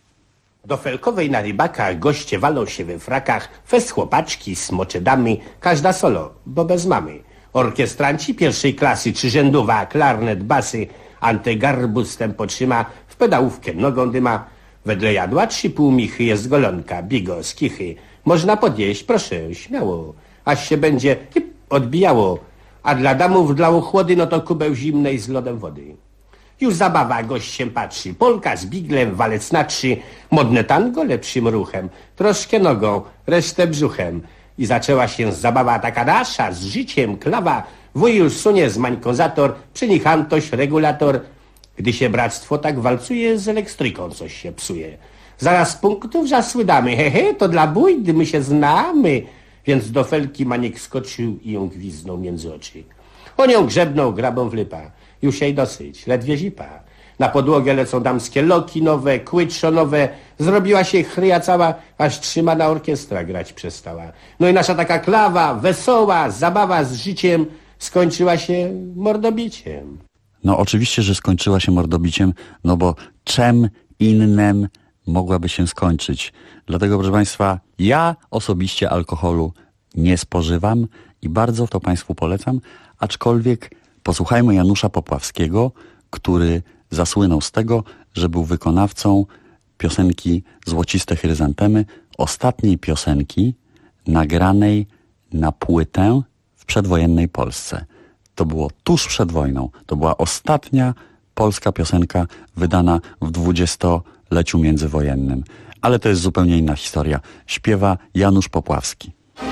Do Felkowej na rybakach goście walą się we frakach, fest chłopaczki, smocze damy, każda solo, bo bez mamy. Orkiestranci pierwszej klasy, trzyrzędowa, klarnet, basy, antygarbus tempo trzyma, w pedałówkę nogą dyma. Wedle jadła 3,5 michy jest golonka, bigos, kichy. Można podjeść, proszę, śmiało, aż się będzie odbijało. A dla damów dla ochłody, no to kubeł zimnej z lodem wody. Już zabawa, gość się patrzy, polka z biglem, walec na 3, modne tango lepszym ruchem, troszkę nogą, resztę brzuchem. I zaczęła się zabawa taka nasza, z życiem, klawa, wuj już sunie z mańką zator, przy nich Antoś, regulator. Gdy się bractwo tak walcuje, z elektryką coś się psuje. Zaraz punktów żasły damy, he, to dla bójdy, my się znamy. Więc do Felki Maniek skoczył i ją gwiznął między oczy. On ją grzebnął grabą w lipa. Już jej dosyć, ledwie zipa. Na podłogę lecą damskie loki nowe, kły trzonowe. Zrobiła się chryja cała, aż trzymana orkiestra grać przestała. No i nasza taka klawa, wesoła, zabawa z życiem skończyła się mordobiciem. No oczywiście, że skończyła się mordobiciem, no bo czym innym mogłaby się skończyć. Dlatego, proszę Państwa, ja osobiście alkoholu nie spożywam i bardzo to Państwu polecam, aczkolwiek posłuchajmy Janusza Popławskiego, który zasłynął z tego, że był wykonawcą piosenki Złociste chryzantemy, ostatniej piosenki nagranej na płytę w przedwojennej Polsce. To było tuż przed wojną. To była ostatnia polska piosenka wydana w 20-leciu międzywojennym. Ale to jest zupełnie inna historia. Śpiewa Janusz Popławski.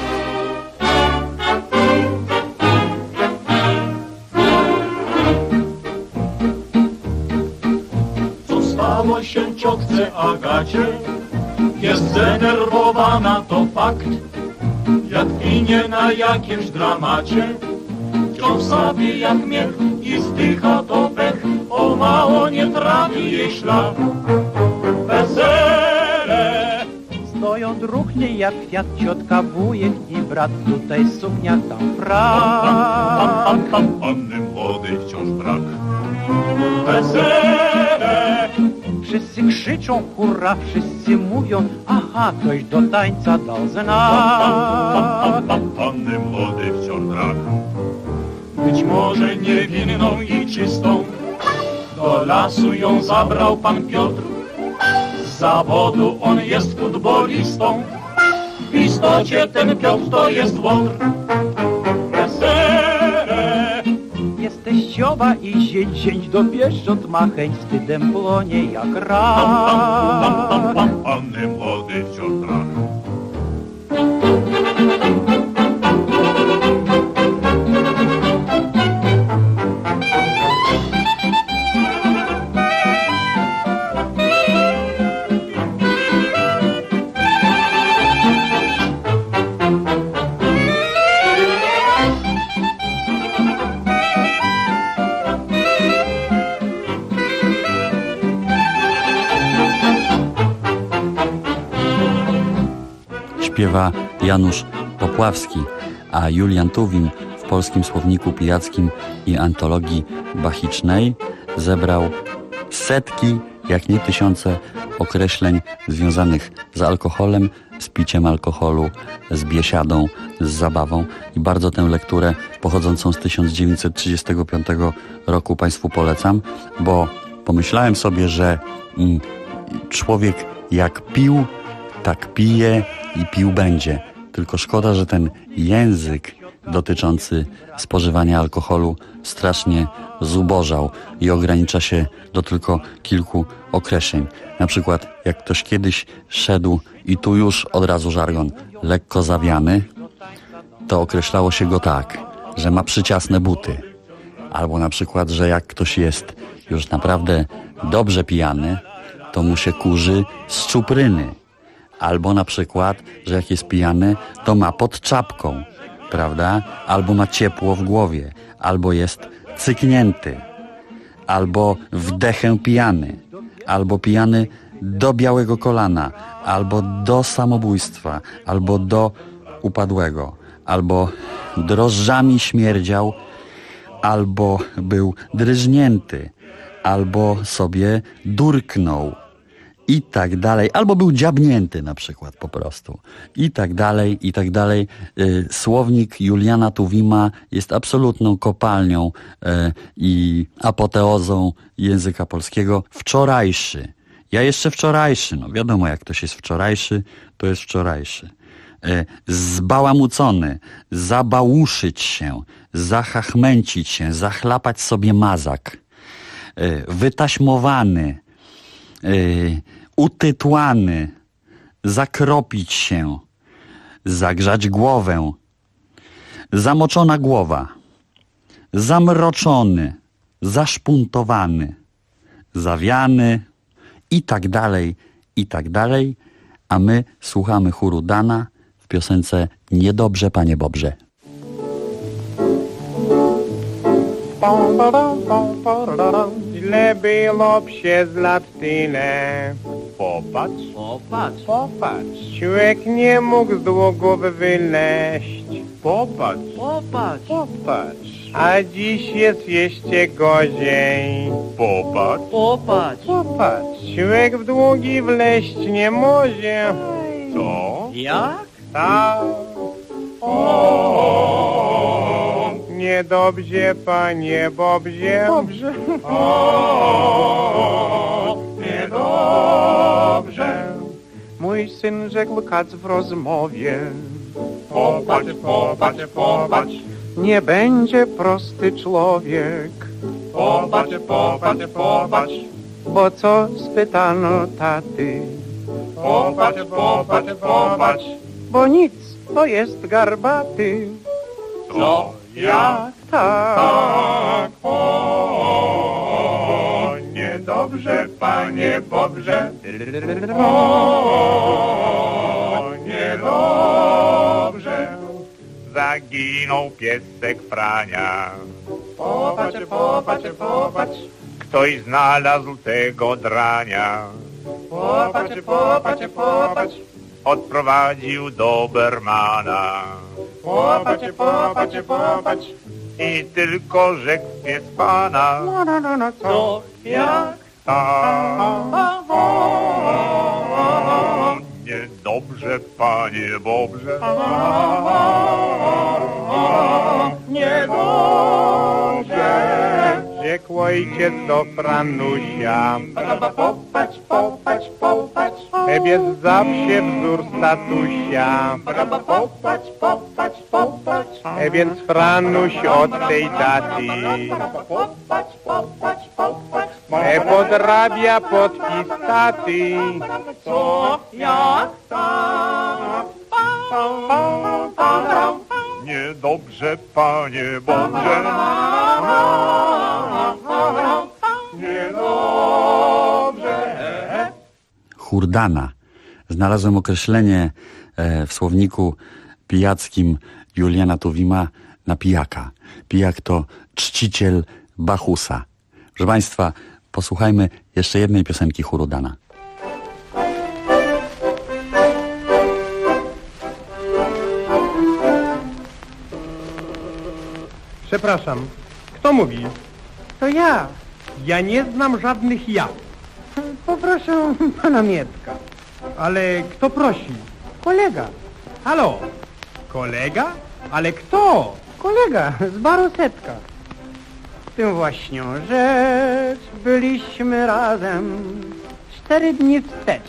Co stało się ciotce Agacie? Jest zdenerwowana, to fakt. Jak ginie na jakimś dramacie, wciąż sobie jak miech i zdycha to pech. O mało nie trafi jej szlak. Wesele stoją druhnie jak kwiat, ciotka, wujek i brat. Tutaj suknia, tam frak. Panny młodej wciąż brak. Wesele wszyscy krzyczą hurra, wszyscy mówią aha, ktoś do tańca dał znak. Panny młodej wciąż brak. Być może niewinną i czystą do lasu ją zabrał pan Piotr. Z zawodu on jest futbolistą. W istocie ten Piotr to jest łotr. Wesele jesteś zioba i zięć do pieszcząt ma chęć, wstydem płonie jak rak. Panny młody wciąż brak. Śpiewa Janusz Popławski, a Julian Tuwim w Polskim Słowniku Pijackim i Antologii Bachicznej zebrał setki, jak nie tysiące określeń związanych z alkoholem, z piciem alkoholu, z biesiadą, z zabawą i bardzo tę lekturę pochodzącą z 1935 roku Państwu polecam, bo pomyślałem sobie, że człowiek jak pił, tak pije i pił będzie. Tylko szkoda, że ten język dotyczący spożywania alkoholu strasznie zubożał i ogranicza się do tylko kilku określeń. Na przykład jak ktoś kiedyś szedł i tu już od razu żargon lekko zawiany, to określało się go tak, że ma przyciasne buty. Albo na przykład, że jak ktoś jest już naprawdę dobrze pijany, to mu się kurzy z czupryny. Albo na przykład, że jak jest pijany, to ma pod czapką, prawda? Albo ma ciepło w głowie, albo jest cyknięty, albo wdechem pijany, albo pijany do białego kolana, albo do samobójstwa, albo do upadłego, albo drożdżami śmierdział, albo był dryżnięty, albo sobie durknął i tak dalej, albo był dziabnięty na przykład po prostu i tak dalej, i tak dalej. Słownik Juliana Tuwima jest absolutną kopalnią i apoteozą języka polskiego. Wczorajszy. Ja jeszcze wczorajszy, no wiadomo jak ktoś jest wczorajszy, to jest wczorajszy. Zbałamucony, zabałuszyć się, zachachmęcić się, zachlapać sobie mazak, wytaśmowany, utytłany, zakropić się, zagrzać głowę, zamoczona głowa, zamroczony, zaszpuntowany, zawiany i tak dalej, i tak dalej. A my słuchamy chóru Dana w piosence Niedobrze, Panie Bobrze. Źle było przez lat tyle. Popatrz, popatrz, popatrz. Człowiek nie mógł z długów wyleść. Popatrz, popatrz, popatrz. A dziś jest jeszcze gorzej. Popatrz, popatrz, popatrz. Człowiek w długi wleść nie może. Co? Jak? Tak. Niedobrze, Panie Bobrze. Dobrze. Niedobrze. Mój syn rzekł kac w rozmowie. Popatrz, popatrz, popatrz. Nie będzie prosty człowiek. Popatrz, popatrz, popatrz. Bo co spytano taty? Popatrz, popatrz, popatrz. Bo nic, to jest garbaty. Co? Jak? Tak. O, niedobrze, Panie Bobrze. O, niedobrze. Zaginął piesek Frania. Popatrz, popatrz, popatrz. Ktoś znalazł tego drania. Popatrz, popatrz, popatrz. Odprowadził do Bermana. Popatrz, popatrz, popatrz. I tylko rzekł pies Pana. No, co? Jak? Tak. Niedobrze, Panie Bobrze. Niedobrze. Rzekł ojciec do Franusia. Popatrz, popatrz, popatrz. Ebiec zawsze wzór statusia. Popatrz, popatrz, popatrz. Więc Franuś od tej daty popatrz, popatrz, popatrz. Podrabia podpis taty. Co? Jak? Tak. Niedobrze, Panie Bobrze. Niedobrze. Chór Dana. Znalazłem określenie w słowniku pijackim Juliana Tuwima na pijaka. Pijak to czciciel Bachusa. Proszę Państwa, posłuchajmy jeszcze jednej piosenki chóru Dana. Przepraszam, kto mówi? To ja. Ja nie znam żadnych ja. Poproszę pana Mietka. Ale kto prosi? Kolega. Halo? Kolega? Ale kto? Kolega z baru Setka. W tym właśnie rzecz byliśmy razem 4 dni wstecz.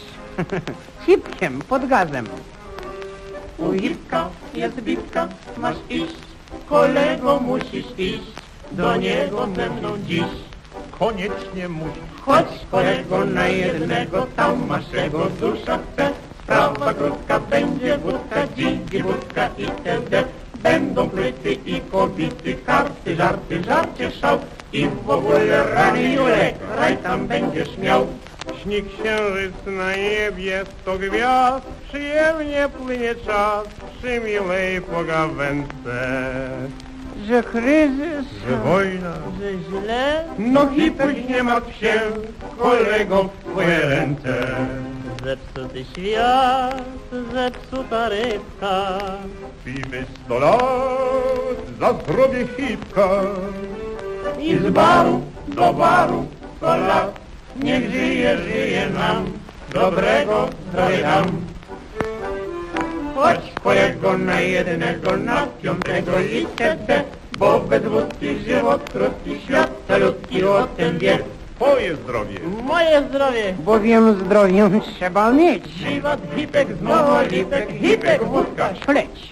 Cipkiem pod gazem. U Jipka jest bibka, masz iść kolego, musisz iść do niego ze mną dziś. Koniecznie musisz. Chodź kolego na jednego, tam masz jego dusza chce. Sprawa krótka, będzie wódka, dzigi wódka itd. Będą płyty i kobity, karty, żarty, żarcie szał. I w ogóle rany Julek, raj tam będziesz miał. Śni księżyc na niebie, 100 gwiazd, przyjemnie płynie czas, przymilej pogawędce. Że kryzys, Że wojna, że źle, no hipuś nie martw się, kolego, w twoje ręce. zepsuty świat, zepsuta rybka. Pijmy 100 lat za zdrowie hipka. I z baru do baru 100 lat, niech żyje, żyje nam, dobrego zdrowia dam. Chodź kolego na jednego, na 5. itd. Bo bez wódki żywot krótki, świat salutki o tym wie. Twoje zdrowie. Moje zdrowie, Bowiem zdrowiem trzeba mieć. żywot hipek, znowu lipek, hipek, wódka, Śledź.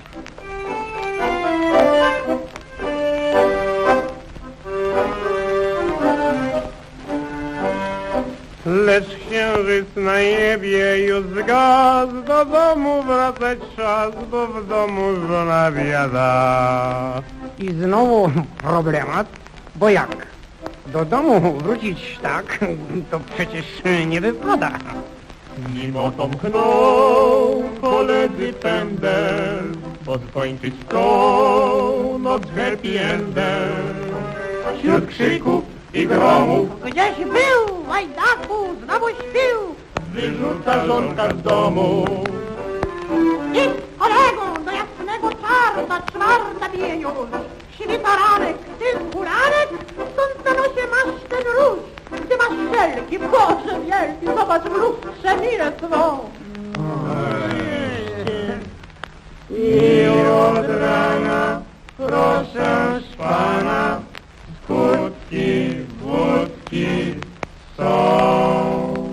Lecz księżyc na niebie już zgasł, do domu wracać czas, bo w domu żona biada. I znowu problemat, bo jak? Do domu wrócić tak, to przecież nie wypada. Mimo to mkną koledzy pędem, bo skończyć tą noc happy endem. Wśród krzyków i gromów Gdzieś był, łajdaku, znowu śpił. wyrzuca żonka z domu. Idź, kolego, do jasnego czarna, 4 bije już. Świta ranek, ty skóranek, stąd na nosie masz ten róż. Gdy masz wszelki, Boże wielki, zobacz w lustrze minę swą. I od rana proszę pana, skutki wódki są.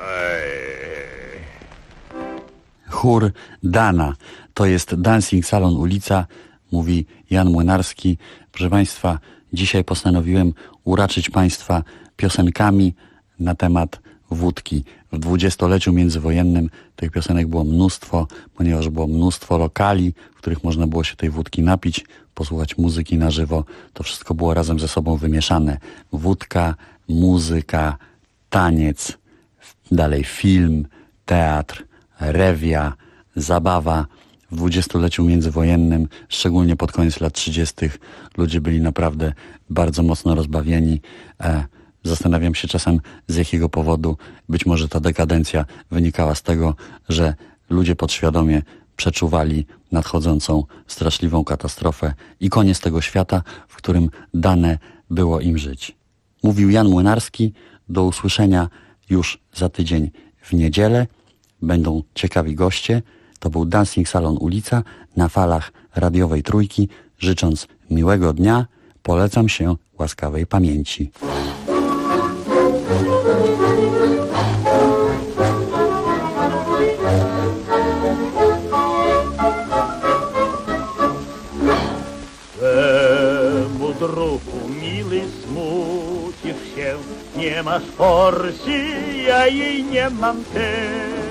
Chór Dana. To jest Dancing Salon Ulica, mówi Jan Młynarski. Proszę Państwa, dzisiaj postanowiłem uraczyć Państwa piosenkami na temat wódki. W 20-leciu międzywojennym tych piosenek było mnóstwo, ponieważ było mnóstwo lokali, w których można było się tej wódki napić, posłuchać muzyki na żywo. To wszystko było razem ze sobą wymieszane. Wódka, muzyka, taniec, dalej film, teatr, rewia, zabawa. W 20-leciu międzywojennym, szczególnie pod koniec lat 30., ludzie byli naprawdę bardzo mocno rozbawieni. Zastanawiam się czasem, z jakiego powodu. Być może ta dekadencja wynikała z tego, że ludzie podświadomie przeczuwali nadchodzącą straszliwą katastrofę i koniec tego świata, w którym dane było im żyć. Mówił Jan Młynarski. Do usłyszenia już za tydzień w niedzielę. Będą ciekawi goście. To był Dancing Salon Ulica na falach radiowej Trójki. Życząc miłego dnia, polecam się łaskawej pamięci. Czemu, druhu miły, smucisz się? Nie masz porcji, ja jej nie mam też.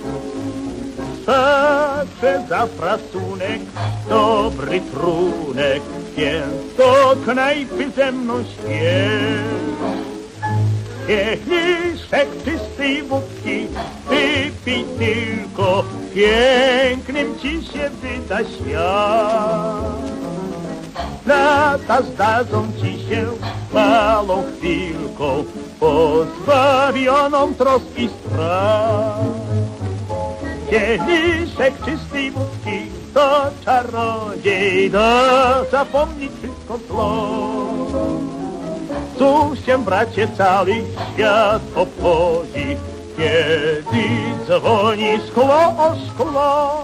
Patrzę za frasunek, dobry trunek, więc do knajpy ze mną śpiesz. Kieliszek czystej wódki, wypij tylko, pięknym ci się wyda świat. Lata zdadzą ci się malą chwilką, pozbawioną trosk i strach. Kieliszek czystej wódki, to czarodziej, da zapomnieć wszystko zło. Cóż się, bracie, cały świat obchodzi, kiedy dzwoni szkło o szkło.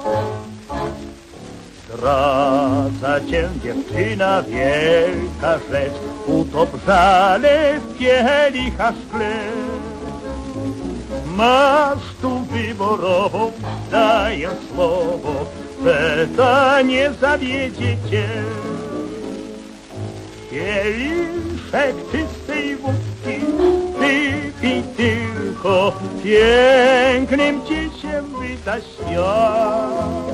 Zdradza cię dziewczyna, wielka rzecz, utop żale w kielicha szkle. Masz tu wyborową, daję słowo, że ta nie zawiedzie cię. Kieliszek czystej wódki, wypij tylko, pięknym ci się wyda świat.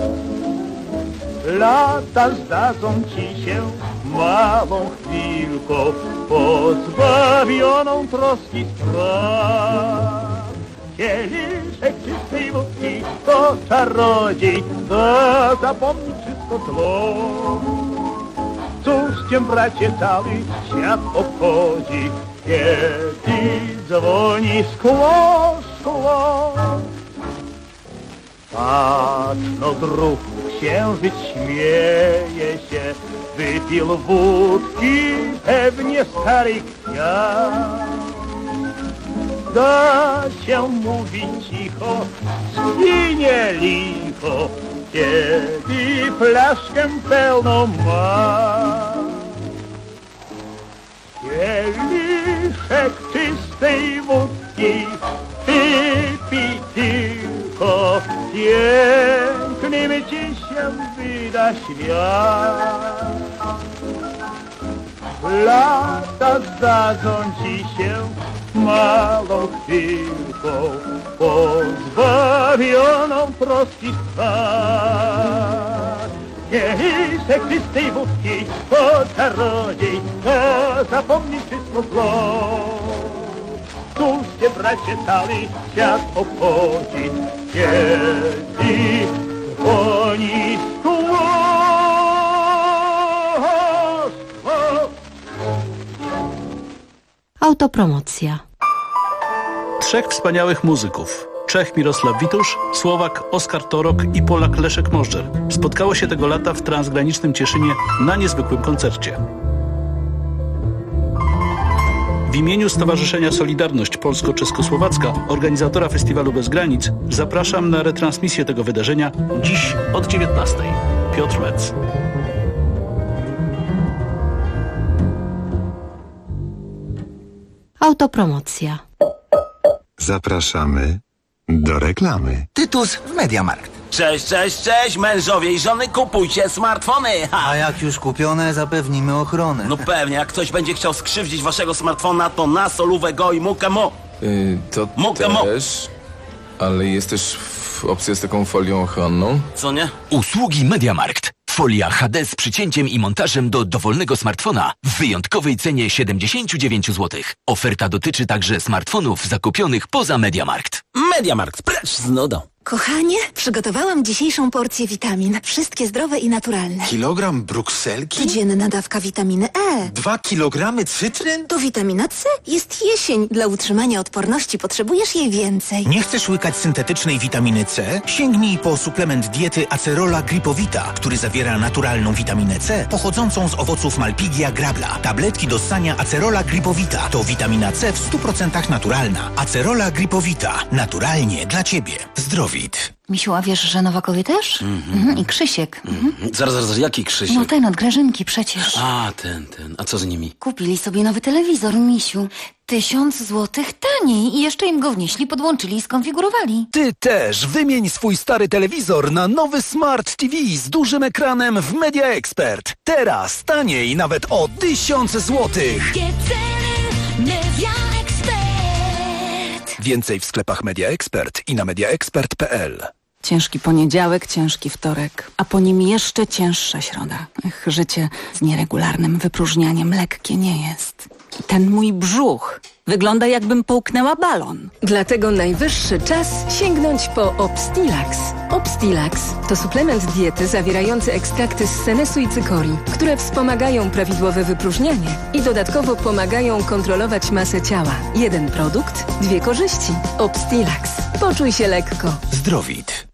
Lata zdadzą ci się małą chwilką, pozbawioną troski spraw. Kieliszek czystej wódki to czarodziej, to zapomni wszystko zło. Cóż cię, bracie, cały świat obchodzi, kiedy dzwoni szkło, szkło. Patrz, no druh, księżyc śmieje się, wypił wódki, pewnie stary kwiat. Da się mówić cicho, zginie licho, kiedy flaszkę pełną ma. Kieliszek czystej wódki, wypij tylko, pięknym ci się wyda świat. Lata zdadzą ci się małą chwilką, pozbawioną troski spraw. Kieliszek czystej wódki to czarodziej, to zapomni wszystko zło. Cóż cię, bracie, cały świat obchodzi, kiedy dzwoni szkło. Autopromocja. Trzech wspaniałych muzyków. Czech Mirosław Witusz, Słowak Oskar Torok i Polak Leszek Możdżer spotkało się tego lata w transgranicznym Cieszynie na niezwykłym koncercie. W imieniu Stowarzyszenia Solidarność Polsko-Czeskosłowacka, organizatora Festiwalu Bez Granic, zapraszam na retransmisję tego wydarzenia dziś od 19:00. Piotr Metz. Autopromocja. Zapraszamy do reklamy. Tytus w Mediamarkt. Cześć, cześć, cześć, mężowie i żony, kupujcie smartfony! Ha. A jak już kupione, zapewnimy ochronę. No pewnie, jak ktoś będzie chciał skrzywdzić waszego smartfona, to na solówę go i mukę mo. To Mukę też, ale jest też opcja z taką folią ochronną. Co nie? Usługi Mediamarkt. Folia HD z przycięciem i montażem do dowolnego smartfona w wyjątkowej cenie 79 zł. Oferta dotyczy także smartfonów zakupionych poza Mediamarkt. Mediamarkt, precz z nudą. Kochanie, przygotowałam dzisiejszą porcję witamin. Wszystkie zdrowe i naturalne. Kilogram brukselki? Codzienna dawka witaminy E. 2 kilogramy cytryn? To witamina C. Jest jesień. Dla utrzymania odporności potrzebujesz jej więcej. Nie chcesz łykać syntetycznej witaminy C? Sięgnij po suplement diety Acerola Gripowita, który zawiera naturalną witaminę C pochodzącą z owoców Malpighia grabla. Tabletki do ssania Acerola Gripowita to witamina C w 100% naturalna. Acerola Gripowita. Naturalnie dla Ciebie. Zdrowit. Misiu, a wiesz, że Nowakowie też? I Krzysiek. Zaraz, jaki Krzysiek? No ten od Grażynki przecież. A, ten. A co z nimi? Kupili sobie nowy telewizor, Misiu. 1000 złotych taniej i jeszcze im go wnieśli, podłączyli i skonfigurowali. Ty też wymień swój stary telewizor na nowy Smart TV z dużym ekranem w Media Expert. Teraz taniej nawet o 1000 złotych. Media Expert. Więcej w sklepach Media Expert i na mediaexpert.pl. Ciężki poniedziałek, ciężki wtorek, a po nim jeszcze cięższa środa. Życie z nieregularnym wypróżnianiem lekkie nie jest. I ten mój brzuch wygląda, jakbym połknęła balon. Dlatego najwyższy czas sięgnąć po Obstilax. Obstilax to suplement diety zawierający ekstrakty z senesu i cykorii, które wspomagają prawidłowe wypróżnianie i dodatkowo pomagają kontrolować masę ciała. Jeden produkt, dwie korzyści. Obstilax. Poczuj się lekko. Zdrowit.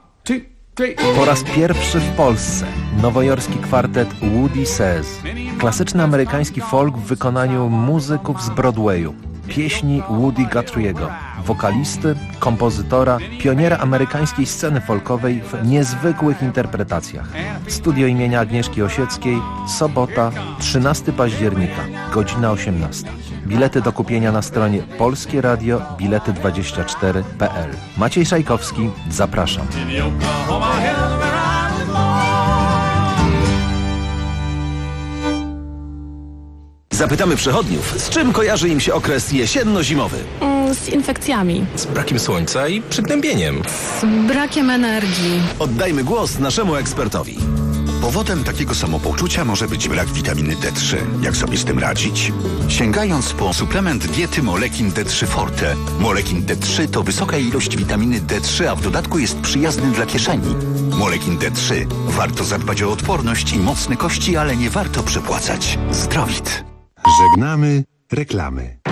Po raz pierwszy w Polsce nowojorski kwartet Woody Says. Klasyczny amerykański folk w wykonaniu muzyków z Broadwayu. Pieśni Woody Guthrie'ego, wokalisty, kompozytora, pioniera amerykańskiej sceny folkowej w niezwykłych interpretacjach. Studio imienia Agnieszki Osieckiej, sobota, 13 października, godzina 18. Bilety do kupienia na stronie polskieradio-bilety24.pl. Maciej Szajkowski, zapraszam. Zapytamy przechodniów, z czym kojarzy im się okres jesienno-zimowy. Z infekcjami. Z brakiem słońca i przygnębieniem. Z brakiem energii. Oddajmy głos naszemu ekspertowi. Powodem takiego samopoczucia może być brak witaminy D3. Jak sobie z tym radzić? Sięgając po suplement diety Molekin D3 Forte. Molekin D3 to wysoka ilość witaminy D3, a w dodatku jest przyjazny dla kieszeni. Molekin D3. Warto zadbać o odporność i mocne kości, ale nie warto przepłacać. Zdrowit. Żegnamy reklamy.